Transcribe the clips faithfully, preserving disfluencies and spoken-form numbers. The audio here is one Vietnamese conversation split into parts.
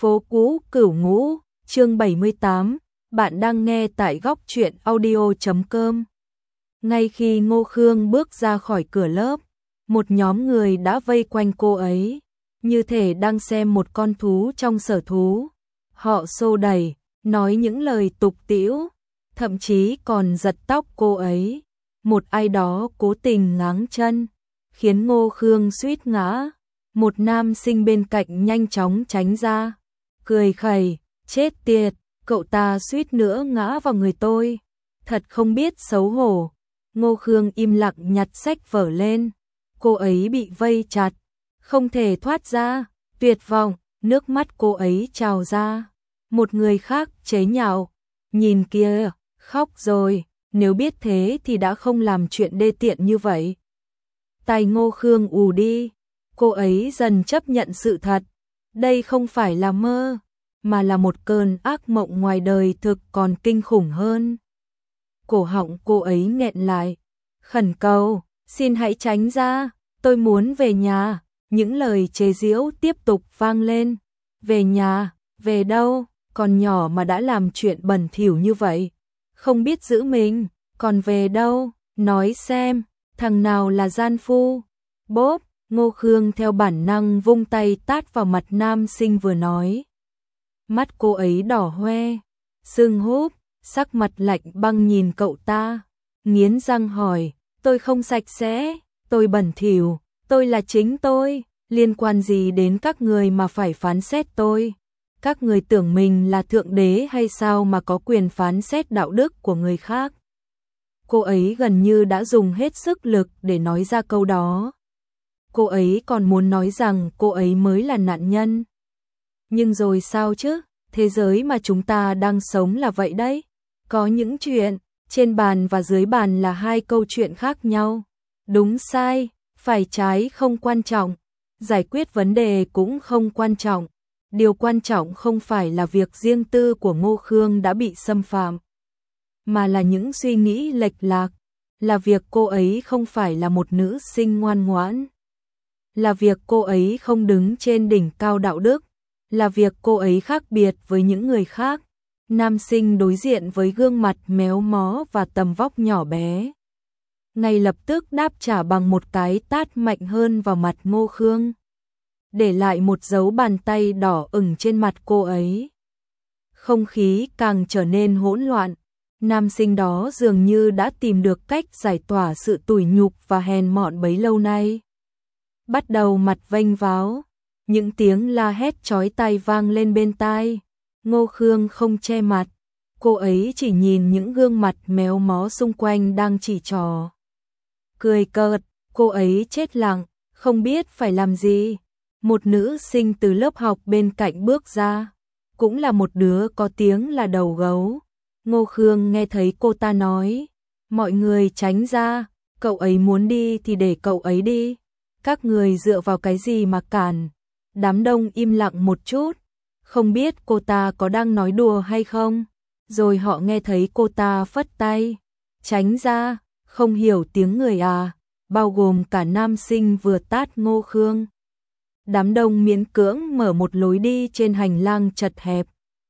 Phố cũ Cửu Ngũ, chương bảy mươi tám, bạn đang nghe tại góc truyện audio chấm com. Ngay khi Ngô Khương bước ra khỏi cửa lớp, một nhóm người đã vây quanh cô ấy, như thể đang xem một con thú trong sở thú. Họ xô đẩy, nói những lời tục tĩu, thậm chí còn giật tóc cô ấy. Một ai đó cố tình ngáng chân, khiến Ngô Khương suýt ngã. Một nam sinh bên cạnh nhanh chóng tránh ra, cười khẩy, chết tiệt, cậu ta suýt nữa ngã vào người tôi, thật không biết xấu hổ. Ngô Khương im lặng nhặt sách vở lên, cô ấy bị vây chặt, không thể thoát ra, tuyệt vọng, nước mắt cô ấy trào ra. Một người khác chế nhạo, nhìn kia, khóc rồi, nếu biết thế thì đã không làm chuyện đê tiện như vậy. Tai Ngô Khương ù đi, cô ấy dần chấp nhận sự thật, đây không phải là mơ, mà là một cơn ác mộng ngoài đời thực còn kinh khủng hơn. Cổ họng cô ấy nghẹn lại, khẩn cầu, xin hãy tránh ra, tôi muốn về nhà. Những lời chế giễu tiếp tục vang lên. Về nhà, về đâu, còn nhỏ mà đã làm chuyện bẩn thỉu như vậy, không biết giữ mình, còn về đâu, nói xem, thằng nào là gian phu. Bốp, Ngô Khương theo bản năng vung tay tát vào mặt nam sinh vừa nói. Mắt cô ấy đỏ hoe, sưng húp, sắc mặt lạnh băng nhìn cậu ta, nghiến răng hỏi, tôi không sạch sẽ, tôi bẩn thỉu, tôi là chính tôi, liên quan gì đến các người mà phải phán xét tôi? Các người tưởng mình là thượng đế hay sao mà có quyền phán xét đạo đức của người khác? Cô ấy gần như đã dùng hết sức lực để nói ra câu đó. Cô ấy còn muốn nói rằng cô ấy mới là nạn nhân. Nhưng rồi sao chứ? Thế giới mà chúng ta đang sống là vậy đấy. Có những chuyện, trên bàn và dưới bàn là hai câu chuyện khác nhau. Đúng sai, phải trái không quan trọng. Giải quyết vấn đề cũng không quan trọng. Điều quan trọng không phải là việc riêng tư của Ngô Khương đã bị xâm phạm, mà là những suy nghĩ lệch lạc. Là việc cô ấy không phải là một nữ sinh ngoan ngoãn. Là việc cô ấy không đứng trên đỉnh cao đạo đức. Là việc cô ấy khác biệt với những người khác. Nam sinh đối diện với gương mặt méo mó và tầm vóc nhỏ bé, ngay lập tức đáp trả bằng một cái tát mạnh hơn vào mặt Ngô Khương, để lại một dấu bàn tay đỏ ửng trên mặt cô ấy. Không khí càng trở nên hỗn loạn. Nam sinh đó dường như đã tìm được cách giải tỏa sự tủi nhục và hèn mọn bấy lâu nay. Bắt đầu mặt vênh váo, những tiếng la hét chói tai vang lên bên tai. Ngô Khương không che mặt, cô ấy chỉ nhìn những gương mặt méo mó xung quanh đang chỉ trò. Cười cợt, cô ấy chết lặng, không biết phải làm gì. Một nữ sinh từ lớp học bên cạnh bước ra, cũng là một đứa có tiếng là đầu gấu. Ngô Khương nghe thấy cô ta nói, mọi người tránh ra, cậu ấy muốn đi thì để cậu ấy đi. Các người dựa vào cái gì mà cản? Đám đông im lặng một chút, không biết cô ta có đang nói đùa hay không. Rồi họ nghe thấy cô ta phất tay, tránh ra, không hiểu tiếng người à, bao gồm cả nam sinh vừa tát Ngô Khương. Đám đông miễn cưỡng mở một lối đi trên hành lang chật hẹp.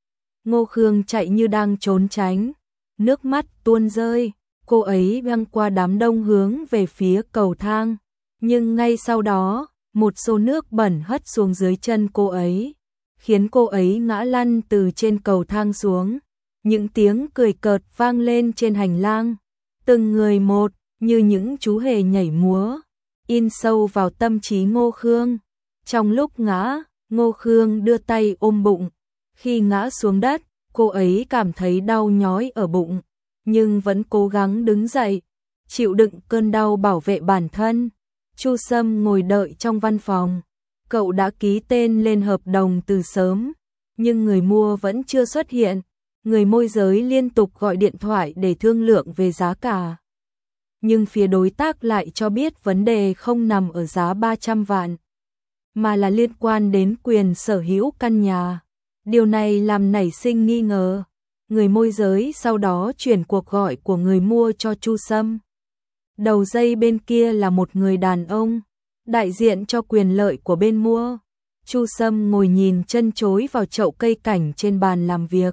Ngô Khương chạy như đang trốn tránh, nước mắt tuôn rơi, cô ấy băng qua đám đông hướng về phía cầu thang. Nhưng ngay sau đó, một xô nước bẩn hất xuống dưới chân cô ấy, khiến cô ấy ngã lăn từ trên cầu thang xuống. Những tiếng cười cợt vang lên trên hành lang, từng người một, như những chú hề nhảy múa, in sâu vào tâm trí Ngô Khương. Trong lúc ngã, Ngô Khương đưa tay ôm bụng. Khi ngã xuống đất, cô ấy cảm thấy đau nhói ở bụng, nhưng vẫn cố gắng đứng dậy, chịu đựng cơn đau bảo vệ bản thân. Chu Sâm ngồi đợi trong văn phòng. Cậu đã ký tên lên hợp đồng từ sớm, nhưng người mua vẫn chưa xuất hiện. Người môi giới liên tục gọi điện thoại để thương lượng về giá cả, nhưng phía đối tác lại cho biết vấn đề không nằm ở giá ba trăm vạn, mà là liên quan đến quyền sở hữu căn nhà. Điều này làm nảy sinh nghi ngờ. Người môi giới sau đó chuyển cuộc gọi của người mua cho Chu Sâm. Đầu dây bên kia là một người đàn ông, đại diện cho quyền lợi của bên mua. Chu Sâm ngồi nhìn chân chối vào chậu cây cảnh trên bàn làm việc.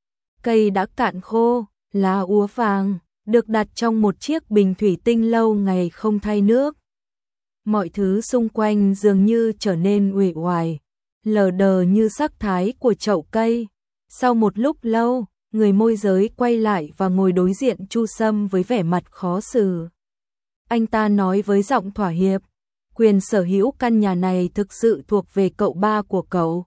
Cây đã cạn khô, lá úa vàng, được đặt trong một chiếc bình thủy tinh lâu ngày không thay nước. Mọi thứ xung quanh dường như trở nên uể oải, lờ đờ như sắc thái của chậu cây. Sau một lúc lâu, người môi giới quay lại và ngồi đối diện Chu Sâm với vẻ mặt khó xử. Anh ta nói với giọng thỏa hiệp, quyền sở hữu căn nhà này thực sự thuộc về cậu ba của cậu.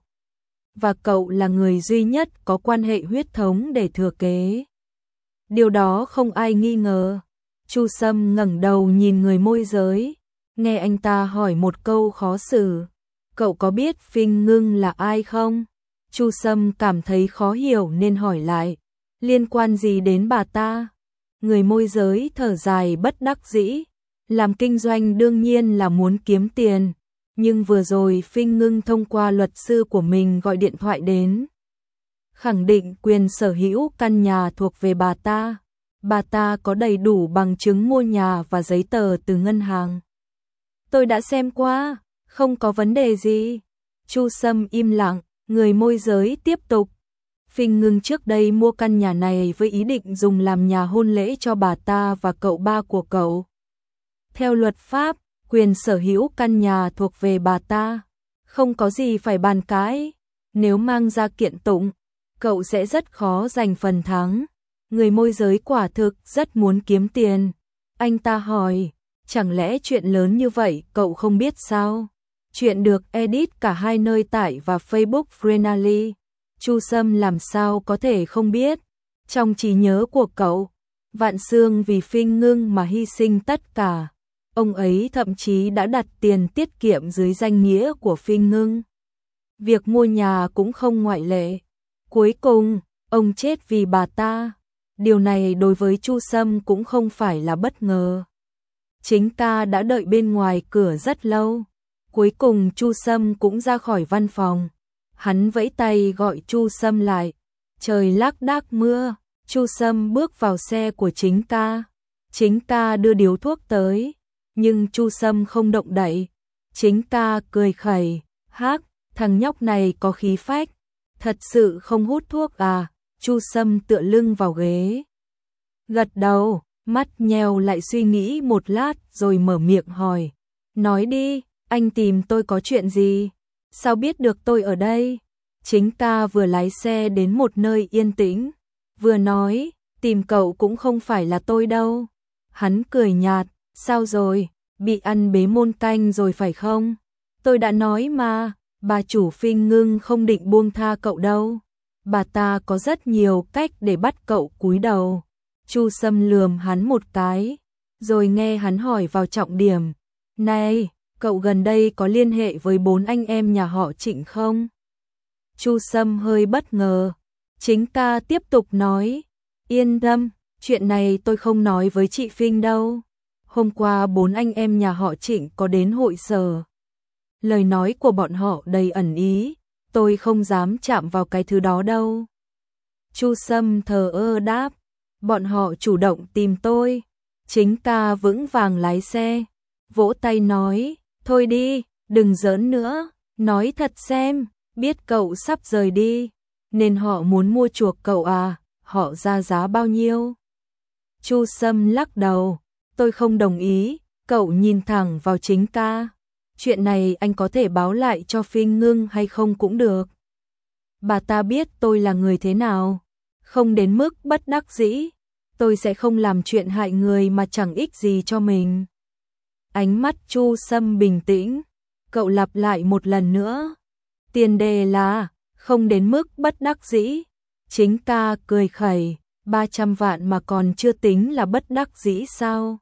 Và cậu là người duy nhất có quan hệ huyết thống để thừa kế. Điều đó không ai nghi ngờ. Chu Sâm ngẩng đầu nhìn người môi giới, nghe anh ta hỏi một câu khó xử. Cậu có biết Phinh Ngưng là ai không? Chu Sâm cảm thấy khó hiểu nên hỏi lại, liên quan gì đến bà ta? Người môi giới thở dài bất đắc dĩ, làm kinh doanh đương nhiên là muốn kiếm tiền, nhưng vừa rồi Phinh Ngưng thông qua luật sư của mình gọi điện thoại đến, khẳng định quyền sở hữu căn nhà thuộc về bà ta. Bà ta có đầy đủ bằng chứng mua nhà và giấy tờ từ ngân hàng. Tôi đã xem qua, không có vấn đề gì. Chu Sâm im lặng, người môi giới tiếp tục. Phinh Ngưng trước đây mua căn nhà này với ý định dùng làm nhà hôn lễ cho bà ta và cậu ba của cậu. Theo luật pháp, quyền sở hữu căn nhà thuộc về bà ta, không có gì phải bàn cãi. Nếu mang ra kiện tụng, cậu sẽ rất khó giành phần thắng. Người môi giới quả thực rất muốn kiếm tiền. Anh ta hỏi, chẳng lẽ chuyện lớn như vậy cậu không biết sao? Chuyện được edit cả hai nơi tải và Facebook Frenally. Chu Sâm làm sao có thể không biết? Trong trí nhớ của cậu, Vạn Xương vì Phinh Ngưng mà hy sinh tất cả. Ông ấy thậm chí đã đặt tiền tiết kiệm dưới danh nghĩa của Phinh Ngưng. Việc mua nhà cũng không ngoại lệ. Cuối cùng, ông chết vì bà ta. Điều này đối với Chu Sâm cũng không phải là bất ngờ. Chính ca đã đợi bên ngoài cửa rất lâu. Cuối cùng Chu Sâm cũng ra khỏi văn phòng. Hắn vẫy tay gọi Chu Sâm lại. Trời lác đác mưa, Chu Sâm bước vào xe của chính ca. Chính ca đưa điếu thuốc tới, nhưng Chu Sâm không động đậy. Chính ca cười khẩy, hác, thằng nhóc này có khí phách, thật sự không hút thuốc à? Chu Sâm tựa lưng vào ghế, gật đầu, mắt nheo lại suy nghĩ một lát rồi mở miệng hỏi. Nói đi, anh tìm tôi có chuyện gì? Sao biết được tôi ở đây? Chính ca vừa lái xe đến một nơi yên tĩnh, vừa nói, tìm cậu cũng không phải là tôi đâu. Hắn cười nhạt, sao rồi, bị ăn bế môn canh rồi phải không? Tôi đã nói mà, bà chủ Phinh Ngưng không định buông tha cậu đâu. Bà ta có rất nhiều cách để bắt cậu cúi đầu. Chu Sâm lườm hắn một cái, rồi nghe hắn hỏi vào trọng điểm. Này, cậu gần đây có liên hệ với bốn anh em nhà họ Trịnh không? Chu Sâm hơi bất ngờ. Chính ca tiếp tục nói, yên tâm, chuyện này tôi không nói với chị Phinh đâu. Hôm qua bốn anh em nhà họ Trịnh có đến hội sở. Lời nói của bọn họ đầy ẩn ý, tôi không dám chạm vào cái thứ đó đâu. Chu Sâm thờ ơ đáp, bọn họ chủ động tìm tôi. Chính ca vững vàng lái xe, vỗ tay nói, thôi đi, đừng giỡn nữa, nói thật xem, biết cậu sắp rời đi, nên họ muốn mua chuộc cậu à, họ ra giá bao nhiêu? Chu Sâm lắc đầu, tôi không đồng ý. Cậu nhìn thẳng vào chính ca, chuyện này anh có thể báo lại cho Phinh Ngưng hay không cũng được. Bà ta biết tôi là người thế nào, không đến mức bất đắc dĩ, tôi sẽ không làm chuyện hại người mà chẳng ích gì cho mình. Ánh mắt Chu Sâm bình tĩnh, cậu lặp lại một lần nữa, tiền đề là không đến mức bất đắc dĩ. Chính ca cười khẩy, ba trăm vạn mà còn chưa tính là bất đắc dĩ sao?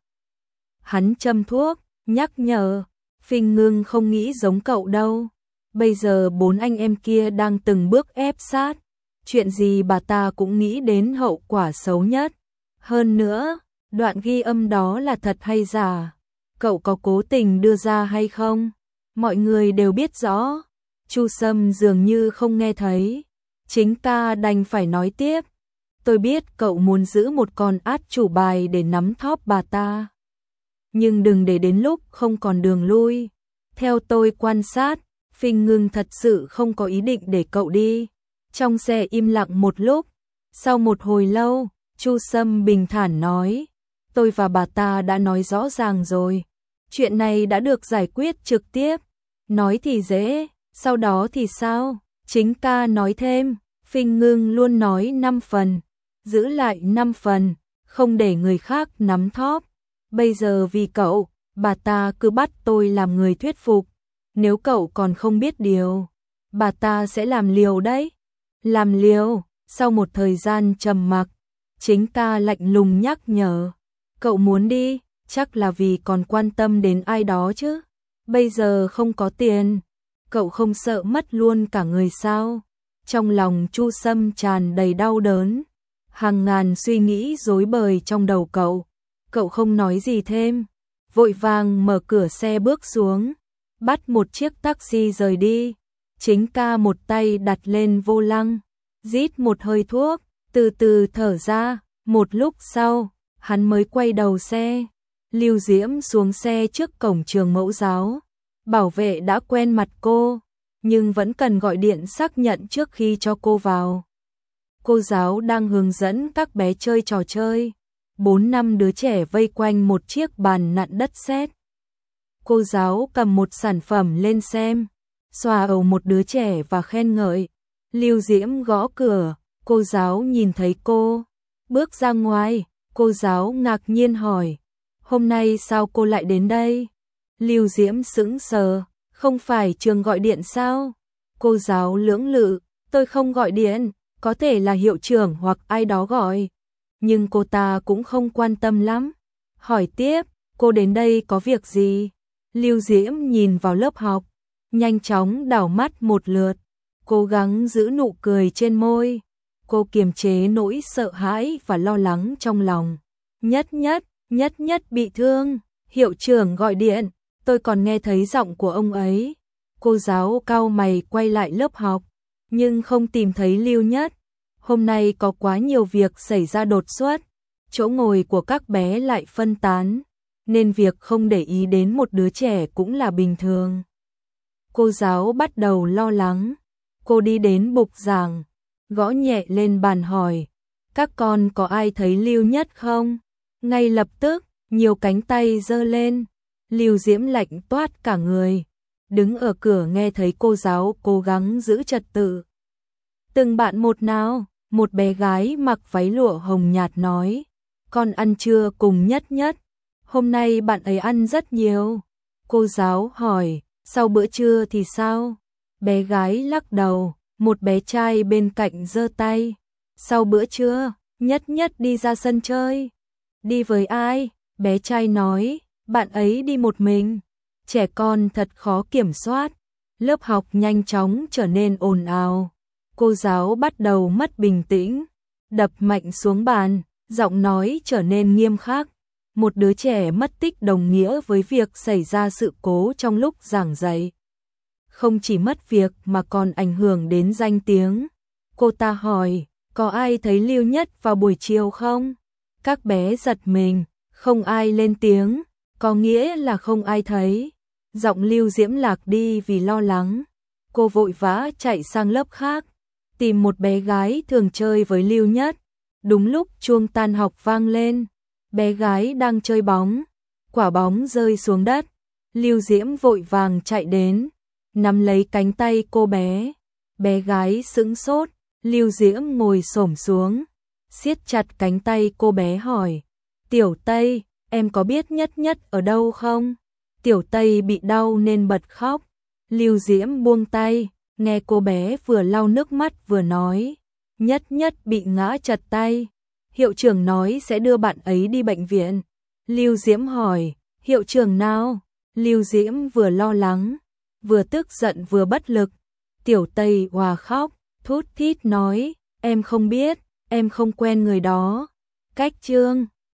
Hắn châm thuốc, nhắc nhở, Phinh Ngưng không nghĩ giống cậu đâu. Bây giờ bốn anh em kia đang từng bước ép sát, chuyện gì bà ta cũng nghĩ đến hậu quả xấu nhất. Hơn nữa, đoạn ghi âm đó là thật hay giả? Cậu có cố tình đưa ra hay không? Mọi người đều biết rõ. Chu Sâm dường như không nghe thấy. Chính ca đành phải nói tiếp. Tôi biết cậu muốn giữ một con át chủ bài để nắm thóp bà ta, nhưng đừng để đến lúc không còn đường lui. Theo tôi quan sát, Phinh Ngưng thật sự không có ý định để cậu đi. Trong xe im lặng một lúc, sau một hồi lâu, Chu Sâm bình thản nói, tôi và bà ta đã nói rõ ràng rồi. Chuyện này đã được giải quyết trực tiếp. Nói thì dễ, sau đó thì sao? Chính ca nói thêm, Phinh Ngưng luôn nói năm phần, giữ lại năm phần, không để người khác nắm thóp. Bây giờ vì cậu, bà ta cứ bắt tôi làm người thuyết phục. Nếu cậu còn không biết điều, bà ta sẽ làm liều đấy. Làm liều, sau một thời gian trầm mặc, chính ca lạnh lùng nhắc nhở. Cậu muốn đi, chắc là vì còn quan tâm đến ai đó chứ. Bây giờ không có tiền, cậu không sợ mất luôn cả người sao? Trong lòng Chu Sâm tràn đầy đau đớn, hàng ngàn suy nghĩ rối bời trong đầu cậu. Cậu không nói gì thêm, vội vàng mở cửa xe bước xuống, bắt một chiếc taxi rời đi. Chính ca một tay đặt lên vô lăng, rít một hơi thuốc, từ từ thở ra. Một lúc sau, hắn mới quay đầu xe. Lưu Diễm xuống xe trước cổng trường mẫu giáo. Bảo vệ đã quen mặt cô, nhưng vẫn cần gọi điện xác nhận trước khi cho cô vào. Cô giáo đang hướng dẫn các bé chơi trò chơi. Bốn năm đứa trẻ vây quanh một chiếc bàn nặn đất sét. Cô giáo cầm một sản phẩm lên xem, xoa đầu một đứa trẻ và khen ngợi. Lưu Diễm gõ cửa, cô giáo nhìn thấy cô, bước ra ngoài. Cô giáo ngạc nhiên hỏi, hôm nay sao cô lại đến đây? Lưu Diễm sững sờ, không phải trường gọi điện sao? Cô giáo lưỡng lự, tôi không gọi điện, có thể là hiệu trưởng hoặc ai đó gọi. Nhưng cô ta cũng không quan tâm lắm. Hỏi tiếp, cô đến đây có việc gì? Lưu Diễm nhìn vào lớp học, nhanh chóng đảo mắt một lượt, cố gắng giữ nụ cười trên môi. Cô kiềm chế nỗi sợ hãi và lo lắng trong lòng. Nhất nhất, nhất nhất bị thương, hiệu trưởng gọi điện, tôi còn nghe thấy giọng của ông ấy. Cô giáo cau mày quay lại lớp học, nhưng không tìm thấy Lưu Nhất. Hôm nay có quá nhiều việc xảy ra đột xuất, chỗ ngồi của các bé lại phân tán, nên việc không để ý đến một đứa trẻ cũng là bình thường. Cô giáo bắt đầu lo lắng, cô đi đến bục giảng, gõ nhẹ lên bàn hỏi, các con có ai thấy Lưu Nhất không? Ngay lập tức, nhiều cánh tay giơ lên. Lưu Diễm lạnh toát cả người, đứng ở cửa nghe thấy cô giáo cố gắng giữ trật tự. Từng bạn một nào? Một bé gái mặc váy lụa hồng nhạt nói, con ăn trưa cùng Nhất Nhất. Hôm nay bạn ấy ăn rất nhiều. Cô giáo hỏi, sau bữa trưa thì sao? Bé gái lắc đầu, một bé trai bên cạnh giơ tay. Sau bữa trưa, Nhất Nhất đi ra sân chơi. Đi với ai? Bé trai nói, bạn ấy đi một mình. Trẻ con thật khó kiểm soát. Lớp học nhanh chóng trở nên ồn ào. Cô giáo bắt đầu mất bình tĩnh, đập mạnh xuống bàn, giọng nói trở nên nghiêm khắc. Một đứa trẻ mất tích đồng nghĩa với việc xảy ra sự cố trong lúc giảng dạy. Không chỉ mất việc mà còn ảnh hưởng đến danh tiếng. Cô ta hỏi, có ai thấy Lưu Nhất vào buổi chiều không? Các bé giật mình, không ai lên tiếng, có nghĩa là không ai thấy. Giọng Lưu Diễm lạc đi vì lo lắng. Cô vội vã chạy sang lớp khác, tìm một bé gái thường chơi với Lưu Nhất. Đúng lúc chuông tan học vang lên, bé gái đang chơi bóng, quả bóng rơi xuống đất. Lưu Diễm vội vàng chạy đến, nắm lấy cánh tay cô bé. Bé gái sững sốt, Lưu Diễm ngồi xổm xuống, siết chặt cánh tay cô bé hỏi, Tiểu Tây, em có biết Nhất Nhất ở đâu không? Tiểu Tây bị đau nên bật khóc. Lưu Diễm buông tay, nghe cô bé vừa lau nước mắt vừa nói, Nhất Nhất bị ngã trật tay. Hiệu trưởng nói sẽ đưa bạn ấy đi bệnh viện. Lưu Diễm hỏi, hiệu trưởng nào? Lưu Diễm vừa lo lắng, vừa tức giận vừa bất lực. Tiểu Tây òa khóc, thút thít nói, em không biết, em không quen người đó. Cách chương